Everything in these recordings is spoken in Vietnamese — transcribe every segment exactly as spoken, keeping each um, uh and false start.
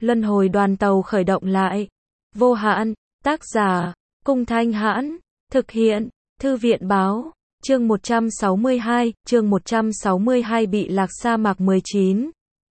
Luân hồi đoàn tàu khởi động lại. Vô hạn, tác giả, Cung Thanh Hãn, thực hiện, Thư viện Báo, chương một trăm sáu mươi hai, chương một trăm sáu mươi hai bị lạc sa mạc mười chín.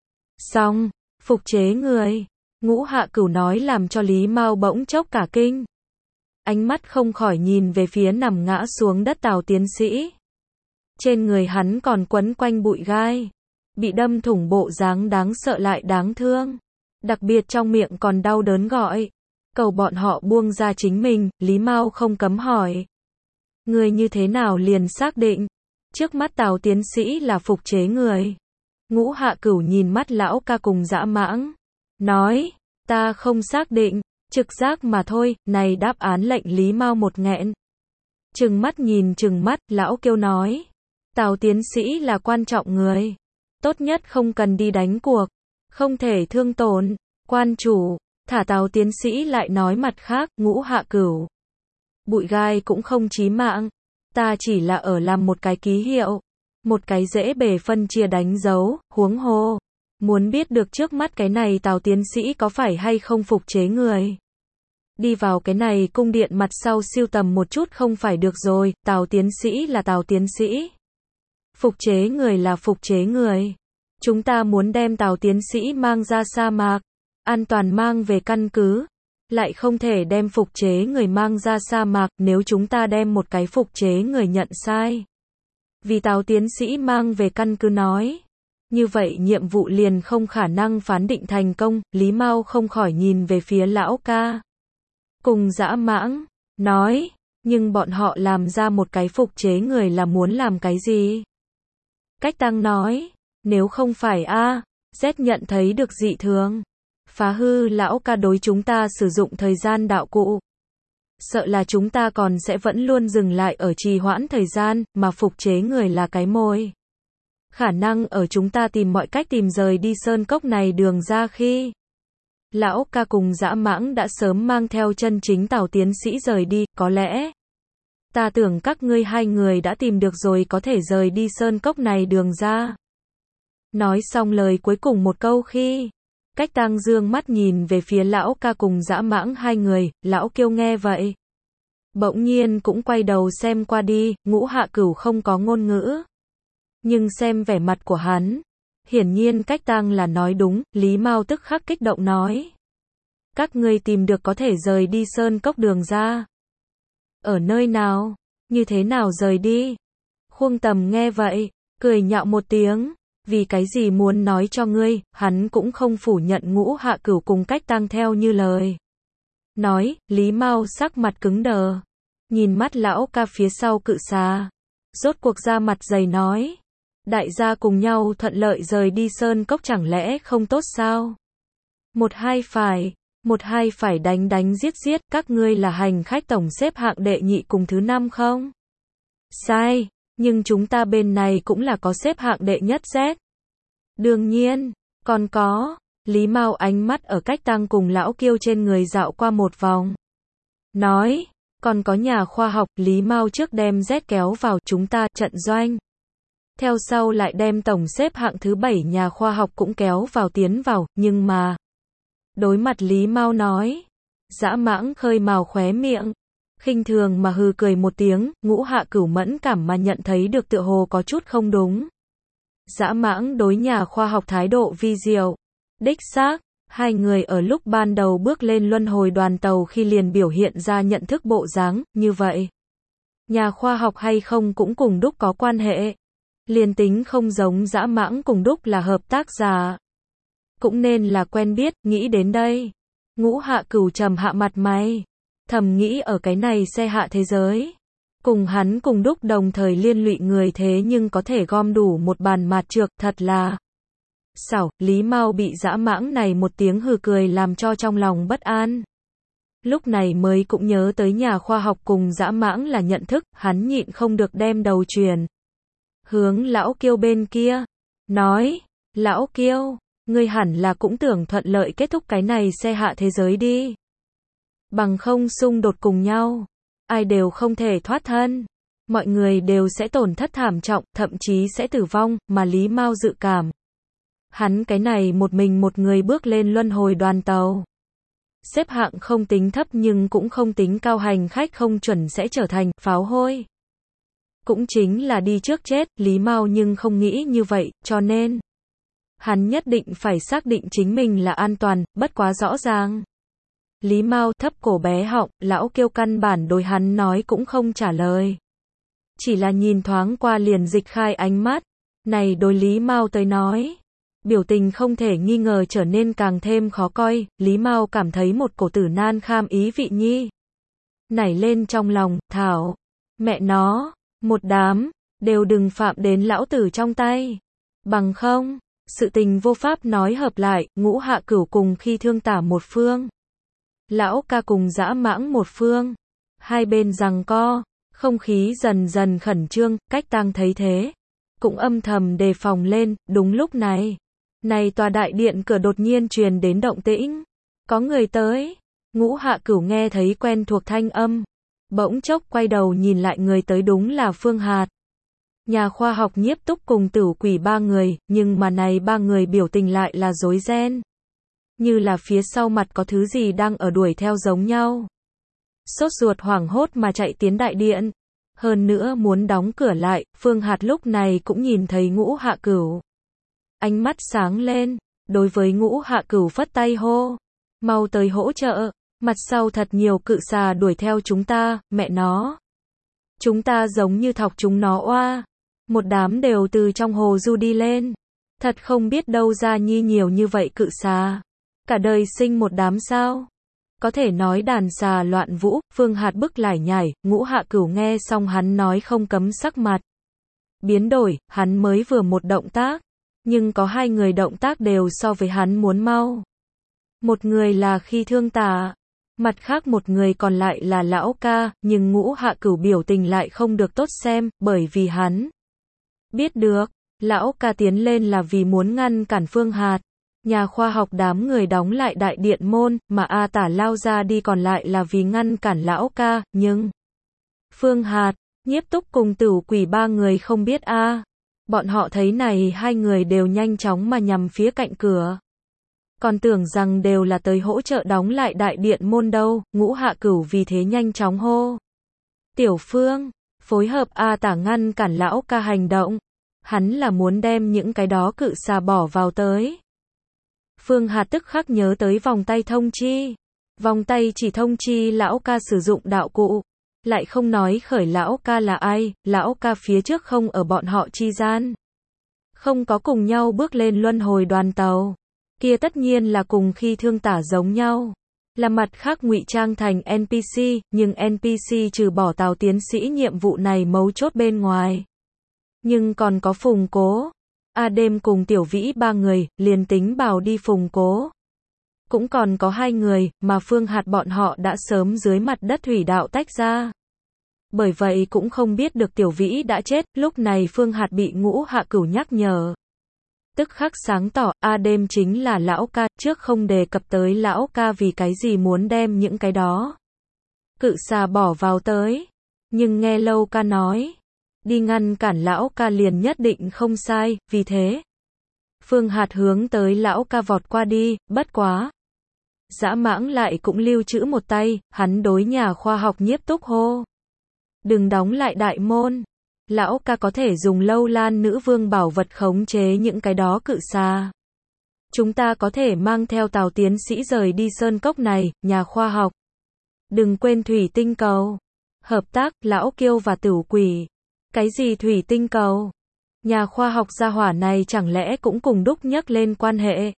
Xong, phục chế người. Ngũ Hạ Cửu nói làm cho Lý Mao bỗng chốc cả kinh. Ánh mắt không khỏi nhìn về phía nằm ngã xuống đất Tào tiến sĩ. Trên người hắn còn quấn quanh bụi gai. Bị đâm thủng bộ dáng đáng sợ lại đáng thương. Đặc biệt trong miệng còn đau đớn gọi. Cầu bọn họ buông ra chính mình, Lý Mao không cấm hỏi. Người như thế nào liền xác định? Trước mắt Tào tiến sĩ là phục chế người. Ngũ Hạ Cửu nhìn mắt lão ca cùng Dã Mãng. Nói, ta không xác định, trực giác mà thôi, này đáp án lệnh Lý Mao một nghẹn. Trừng mắt nhìn trừng mắt, lão kêu nói. Tào tiến sĩ là quan trọng người. Tốt nhất không cần đi đánh cuộc. Không thể thương tổn. Quan chủ, thả Tào tiến sĩ lại nói mặt khác, Ngũ Hạ Cửu. Bụi gai cũng không chí mạng. Ta chỉ là ở làm một cái ký hiệu. Một cái dễ bề phân chia đánh dấu, huống hồ. Muốn biết được trước mắt cái này Tào tiến sĩ có phải hay không phục chế người. Đi vào cái này cung điện mặt sau siêu tầm một chút không phải được rồi, Tào tiến sĩ là Tào tiến sĩ. Phục chế người là phục chế người. Chúng ta muốn đem Tào tiến sĩ mang ra sa mạc, an toàn mang về căn cứ. Lại không thể đem phục chế người mang ra sa mạc nếu chúng ta đem một cái phục chế người nhận sai. Vì Tào tiến sĩ mang về căn cứ nói. Như vậy nhiệm vụ liền không khả năng phán định thành công, Lý Mao không khỏi nhìn về phía lão ca. Cùng Dã Mãng, nói, nhưng bọn họ làm ra một cái phục chế người là muốn làm cái gì? Cách Tăng nói, nếu không phải A, Z nhận thấy được dị thường. Phá hư lão ca đối chúng ta sử dụng thời gian đạo cụ. Sợ là chúng ta còn sẽ vẫn luôn dừng lại ở trì hoãn thời gian, mà phục chế người là cái mồi. Khả năng ở chúng ta tìm mọi cách tìm rời đi sơn cốc này đường ra khi. Lão ca cùng Dã Mãng đã sớm mang theo chân chính Tào tiến sĩ rời đi, có lẽ. Ta tưởng các ngươi hai người đã tìm được rồi có thể rời đi sơn cốc này đường ra. Nói xong lời cuối cùng một câu khi. Cách Tăng dương mắt nhìn về phía lão ca cùng Dã Mãng hai người, lão kêu nghe vậy. Bỗng nhiên cũng quay đầu xem qua đi, Ngũ Hạ Cửu không có ngôn ngữ. Nhưng xem vẻ mặt của hắn. Hiển nhiên Cách Tăng là nói đúng, Lý Mao tức khắc kích động nói. Các ngươi tìm được có thể rời đi sơn cốc đường ra. Ở nơi nào? Như thế nào rời đi? Khuông Tầm nghe vậy, cười nhạo một tiếng. Vì cái gì muốn nói cho ngươi, hắn cũng không phủ nhận Ngũ Hạ Cửu cùng Cách Tăng theo như lời. Nói, Lý Mao sắc mặt cứng đờ. Nhìn mắt lão ca phía sau cự xà. Rốt cuộc ra mặt dày nói. Đại gia cùng nhau thuận lợi rời đi sơn cốc chẳng lẽ không tốt sao? Một hai phải, một hai phải đánh đánh giết giết, các ngươi là hành khách tổng xếp hạng đệ nhị cùng thứ năm không? Sai, nhưng chúng ta bên này cũng là có xếp hạng đệ nhất Z. Đương nhiên, còn có, Lý Mao ánh mắt ở Cách Tăng cùng lão kiêu trên người dạo qua một vòng. Nói, còn có nhà khoa học, Lý Mao trước đem Z kéo vào chúng ta trận doanh. Theo sau lại đem tổng xếp hạng thứ bảy nhà khoa học cũng kéo vào tiến vào, nhưng mà. Đối mặt Lý Mao nói. Dã Mãng khơi mào khóe miệng. Khinh thường mà hừ cười một tiếng, Ngũ Hạ Cửu mẫn cảm mà nhận thấy được tựa hồ có chút không đúng. Dã Mãng đối nhà khoa học thái độ vi diệu. Đích xác, hai người ở lúc ban đầu bước lên luân hồi đoàn tàu khi liền biểu hiện ra nhận thức bộ dáng, như vậy. Nhà khoa học hay không cũng cùng đúc có quan hệ. Liền tính không giống Dã Mãng cùng đúc là hợp tác giả. Cũng nên là quen biết, nghĩ đến đây. Ngũ Hạ Cửu trầm hạ mặt mày. Thầm nghĩ ở cái này xe hạ thế giới. Cùng hắn cùng đúc đồng thời liên lụy người thế nhưng có thể gom đủ một bàn mạt trược, thật là. Xảo, Lý Mao bị Dã Mãng này một tiếng hừ cười làm cho trong lòng bất an. Lúc này mới cũng nhớ tới nhà khoa học cùng Dã Mãng là nhận thức, hắn nhịn không được đem đầu truyền. Hướng lão kiêu bên kia. Nói, lão kiêu, ngươi hẳn là cũng tưởng thuận lợi kết thúc cái này xe hạ thế giới đi. Bằng không xung đột cùng nhau. Ai đều không thể thoát thân. Mọi người đều sẽ tổn thất thảm trọng, thậm chí sẽ tử vong, mà Lý Mao dự cảm. Hắn cái này một mình một người bước lên luân hồi đoàn tàu. Xếp hạng không tính thấp nhưng cũng không tính cao, hành khách không chuẩn sẽ trở thành pháo hôi. Cũng chính là đi trước chết, Lý Mao nhưng không nghĩ như vậy, cho nên hắn nhất định phải xác định chính mình là an toàn, bất quá rõ ràng. Lý Mao thấp cổ bé họng, lão Kiêu căn bản đối hắn nói cũng không trả lời. Chỉ là nhìn thoáng qua liền dịch khai ánh mắt. Này đối Lý Mao tới nói, biểu tình không thể nghi ngờ trở nên càng thêm khó coi, Lý Mao cảm thấy một cổ tử nan kham ý vị nhi nảy lên trong lòng, thảo, mẹ nó, một đám, đều đừng phạm đến lão tử trong tay. Bằng không, sự tình vô pháp nói hợp lại, Ngũ Hạ Cửu cùng Khi Thương Tả một phương. Lão ca cùng Dã Mãng một phương. Hai bên giằng co, không khí dần dần khẩn trương, Cách Tang thấy thế, cũng âm thầm đề phòng lên, đúng lúc này. Này tòa đại điện cửa đột nhiên truyền đến động tĩnh. Có người tới. Ngũ Hạ Cửu nghe thấy quen thuộc thanh âm. Bỗng chốc quay đầu nhìn lại, người tới đúng là Phương Hạt. Nhà khoa học Nhiếp Túc cùng Tửu Quỷ ba người, nhưng mà này ba người biểu tình lại là rối ren. Như là phía sau mặt có thứ gì đang ở đuổi theo giống nhau. Sốt ruột hoảng hốt mà chạy tiến đại điện. Hơn nữa muốn đóng cửa lại, Phương Hạt lúc này cũng nhìn thấy Ngũ Hạ Cửu. Ánh mắt sáng lên, đối với Ngũ Hạ Cửu phất tay hô. Mau tới hỗ trợ, mặt sau thật nhiều cự xà đuổi theo chúng ta, mẹ nó. Chúng ta giống như thọc chúng nó oa. Một đám đều từ trong hồ du đi lên. Thật không biết đâu ra nhi nhiều như vậy cự xà. Cả đời sinh một đám sao. Có thể nói đàn xà loạn vũ, Phương Hạt bức lải nhải, Ngũ Hạ Cửu nghe xong hắn nói không cấm sắc mặt biến đổi, hắn mới vừa một động tác. Nhưng có hai người động tác đều so với hắn muốn mau. Một người là Khi Thương Tả, mặt khác một người còn lại là lão ca, nhưng Ngũ Hạ Cửu biểu tình lại không được tốt xem, bởi vì hắn biết được, lão ca tiến lên là vì muốn ngăn cản Phương Hạt. Nhà khoa học đám người đóng lại đại điện môn, mà A Tả lao ra đi còn lại là vì ngăn cản lão ca, nhưng Phương Hạt, Nhiếp Túc cùng Tửu Quỷ ba người không biết a. Bọn họ thấy này hai người đều nhanh chóng mà nhằm phía cạnh cửa. Còn tưởng rằng đều là tới hỗ trợ đóng lại đại điện môn đâu, Ngũ Hạ Cửu vì thế nhanh chóng hô. Tiểu Phương, phối hợp A Tả ngăn cản lão ca hành động. Hắn là muốn đem những cái đó cự xà bỏ vào tới. Phương Hạt tức khắc nhớ tới vòng tay thông chi. Vòng tay chỉ thông chi lão ca sử dụng đạo cụ. Lại không nói khởi lão ca là ai, lão ca phía trước không ở bọn họ chi gian. Không có cùng nhau bước lên luân hồi đoàn tàu. Kia tất nhiên là cùng Khi Thương Tả giống nhau. Là mặt khác ngụy trang thành en pê xê, nhưng en pê xê trừ bỏ Tào tiến sĩ nhiệm vụ này mấu chốt bên ngoài. Nhưng còn có Phùng Cố. A Đêm cùng Tiểu Vĩ ba người, liền tính bảo đi Phùng Cố. Cũng còn có hai người, mà Phương Hạt bọn họ đã sớm dưới mặt đất thủy đạo tách ra. Bởi vậy cũng không biết được Tiểu Vĩ đã chết, lúc này Phương Hạt bị Ngũ Hạ Cửu nhắc nhở. Tức khắc sáng tỏ, A Đêm chính là lão ca, trước không đề cập tới lão ca vì cái gì muốn đem những cái đó cự xà bỏ vào tới. Nhưng nghe Lâu ca nói, đi ngăn cản lão ca liền nhất định không sai, vì thế Phương Hạt hướng tới lão ca vọt qua đi, bất quá. Dã Mãng lại cũng lưu trữ một tay, hắn đối nhà khoa học Nhiếp Túc hô. Đừng đóng lại đại môn. Lão ca có thể dùng Lâu Lan nữ vương bảo vật khống chế những cái đó cự xà. Chúng ta có thể mang theo Tào tiến sĩ rời đi sơn cốc này, nhà khoa học. Đừng quên thủy tinh cầu. Hợp tác, lão Kiêu và Tửu Quỷ. Cái gì thủy tinh cầu? Nhà khoa học gia hỏa này chẳng lẽ cũng cùng đúc nhắc lên quan hệ?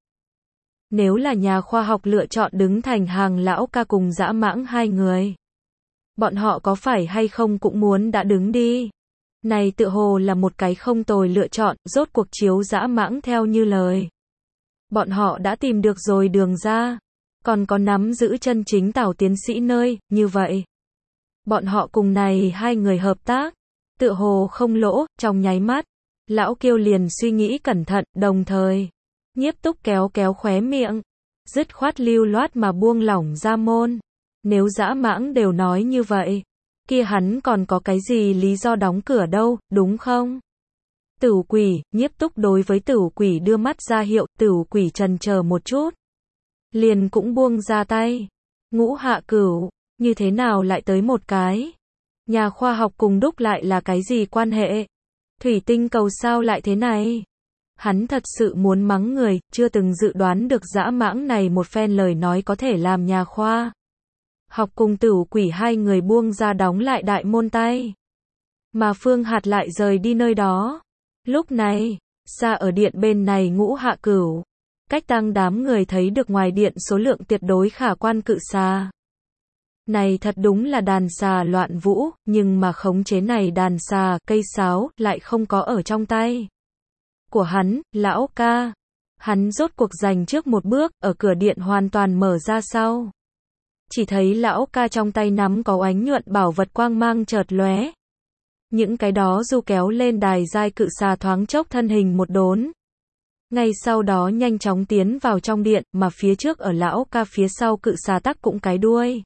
Nếu là nhà khoa học lựa chọn đứng thành hàng lão ca cùng Dã Mãng hai người. Bọn họ có phải hay không cũng muốn đã đứng đi. Này tựa hồ là một cái không tồi lựa chọn, rốt cuộc chiếu Dã Mãng theo như lời. Bọn họ đã tìm được rồi đường ra. Còn có nắm giữ chân chính Tào tiến sĩ nơi, như vậy. Bọn họ cùng này hai người hợp tác. Tựa hồ không lỗ, trong nháy mắt. Lão Kiêu liền suy nghĩ cẩn thận, đồng thời. Nhiếp Túc kéo kéo khóe miệng. Dứt khoát lưu loát mà buông lỏng ra môn. Nếu Dã Mãng đều nói như vậy. Kia hắn còn có cái gì lý do đóng cửa đâu, đúng không? Tửu Quỷ, Nhiếp Túc đối với Tửu Quỷ đưa mắt ra hiệu, Tửu Quỷ chần chờ một chút. Liền cũng buông ra tay. Ngũ Hạ Cửu, như thế nào lại tới một cái? Nhà khoa học cùng đúc lại là cái gì quan hệ? Thủy tinh cầu sao lại thế này? Hắn thật sự muốn mắng người, chưa từng dự đoán được dã mãng này một phen lời nói có thể làm nhà khoa học cùng Tửu Quỷ hai người buông ra đóng lại đại môn tay. Mà Phương Hạt lại rời đi nơi đó. Lúc này, xa ở điện bên này Ngũ Hạ Cửu, cách tăng đám người thấy được ngoài điện số lượng tuyệt đối khả quan cự xà. Này thật đúng là đàn xà loạn vũ, nhưng mà khống chế này đàn xà, cây sáo, lại không có ở trong tay của hắn, lão ca. Hắn rốt cuộc giành trước một bước, ở cửa điện hoàn toàn mở ra sau. Chỉ thấy lão ca trong tay nắm có ánh nhuận bảo vật quang mang chợt lóe. Những cái đó du kéo lên đài giai cự xà thoáng chốc thân hình một đốn. Ngay sau đó nhanh chóng tiến vào trong điện, mà phía trước ở lão ca phía sau cự xà tắc cũng cái đuôi.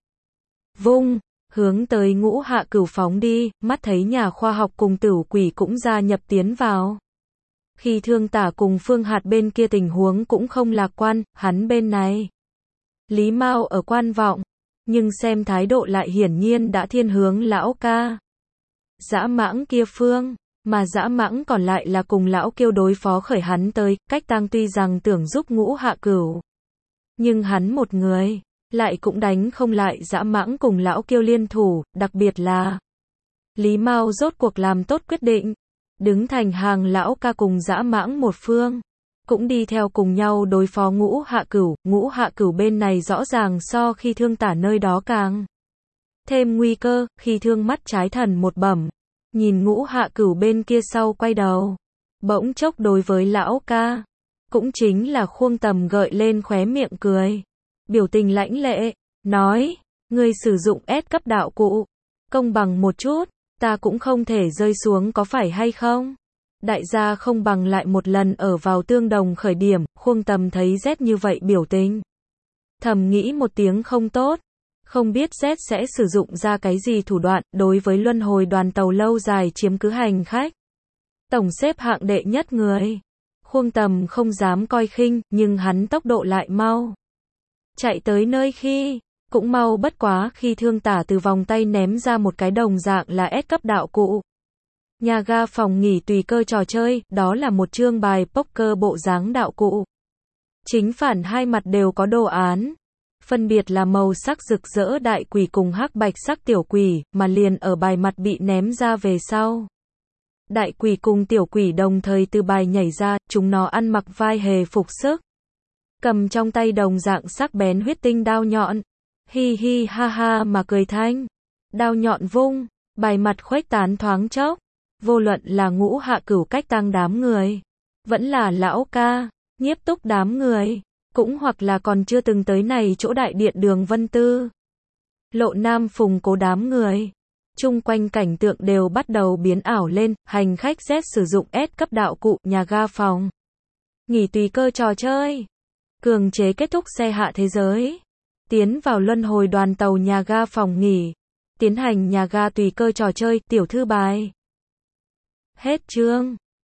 Vung, hướng tới Ngũ Hạ Cửu phóng đi, mắt thấy nhà khoa học cùng Tửu Quỷ cũng gia nhập tiến vào. Khi Thương Tả cùng Phương Hạt bên kia tình huống cũng không lạc quan, hắn bên này. Lý Mao ở quan vọng, nhưng xem thái độ lại hiển nhiên đã thiên hướng lão ca. Dã mãng kia phương, mà dã mãng còn lại là cùng lão Kiêu đối phó khởi hắn tới, cách tăng tuy rằng tưởng giúp Ngũ Hạ Cửu. Nhưng hắn một người, lại cũng đánh không lại dã mãng cùng lão Kiêu liên thủ, đặc biệt là Lý Mao rốt cuộc làm tốt quyết định, đứng thành hàng lão ca cùng dã mãng một phương, cũng đi theo cùng nhau đối phó Ngũ Hạ Cửu. Ngũ Hạ Cửu bên này rõ ràng so khi Thương Tả nơi đó càng thêm nguy cơ, khi Thương mắt trái thần một bẩm, nhìn Ngũ Hạ Cửu bên kia sau quay đầu, bỗng chốc đối với lão ca, cũng chính là Khuông Tầm gợi lên khóe miệng cười, biểu tình lãnh lệ, nói, ngươi sử dụng S cấp đạo cụ, công bằng một chút, ta cũng không thể rơi xuống có phải hay không? Đại gia không bằng lại một lần ở vào tương đồng khởi điểm. Khuông Tầm thấy Z như vậy biểu tình, thầm nghĩ một tiếng không tốt, không biết Z sẽ sử dụng ra cái gì thủ đoạn đối với luân hồi đoàn tàu lâu dài chiếm cứ hành khách, tổng xếp hạng đệ nhất người. Khuông Tầm không dám coi khinh, nhưng hắn tốc độ lại mau. Chạy tới nơi khi, cũng mau bất quá khi Thương Tả từ vòng tay ném ra một cái đồng dạng là S cấp đạo cụ. Nhà ga phòng nghỉ tùy cơ trò chơi, đó là một chương bài poker bộ dáng đạo cụ. Chính phản hai mặt đều có đồ án. Phân biệt là màu sắc rực rỡ đại quỷ cùng hắc bạch sắc tiểu quỷ, mà liền ở bài mặt bị ném ra về sau. Đại quỷ cùng tiểu quỷ đồng thời từ bài nhảy ra, chúng nó ăn mặc vai hề phục sức. Cầm trong tay đồng dạng sắc bén huyết tinh đao nhọn. Hi hi ha ha mà cười thanh. Đao nhọn vung, bài mặt khuếch tán thoáng chốc. Vô luận là Ngũ Hạ Cửu cách tăng đám người, vẫn là lão ca, Nhiếp Túc đám người, cũng hoặc là còn chưa từng tới này chỗ đại điện Đường Vân Tư, Lộ Nam Phùng Cố đám người. Chung quanh cảnh tượng đều bắt đầu biến ảo lên, hành khách Z sử dụng S cấp đạo cụ, nhà ga phòng nghỉ tùy cơ trò chơi. Cường chế kết thúc xe hạ thế giới. Tiến vào luân hồi đoàn tàu nhà ga phòng nghỉ. Tiến hành nhà ga tùy cơ trò chơi, tiểu thư bài. Hết chương.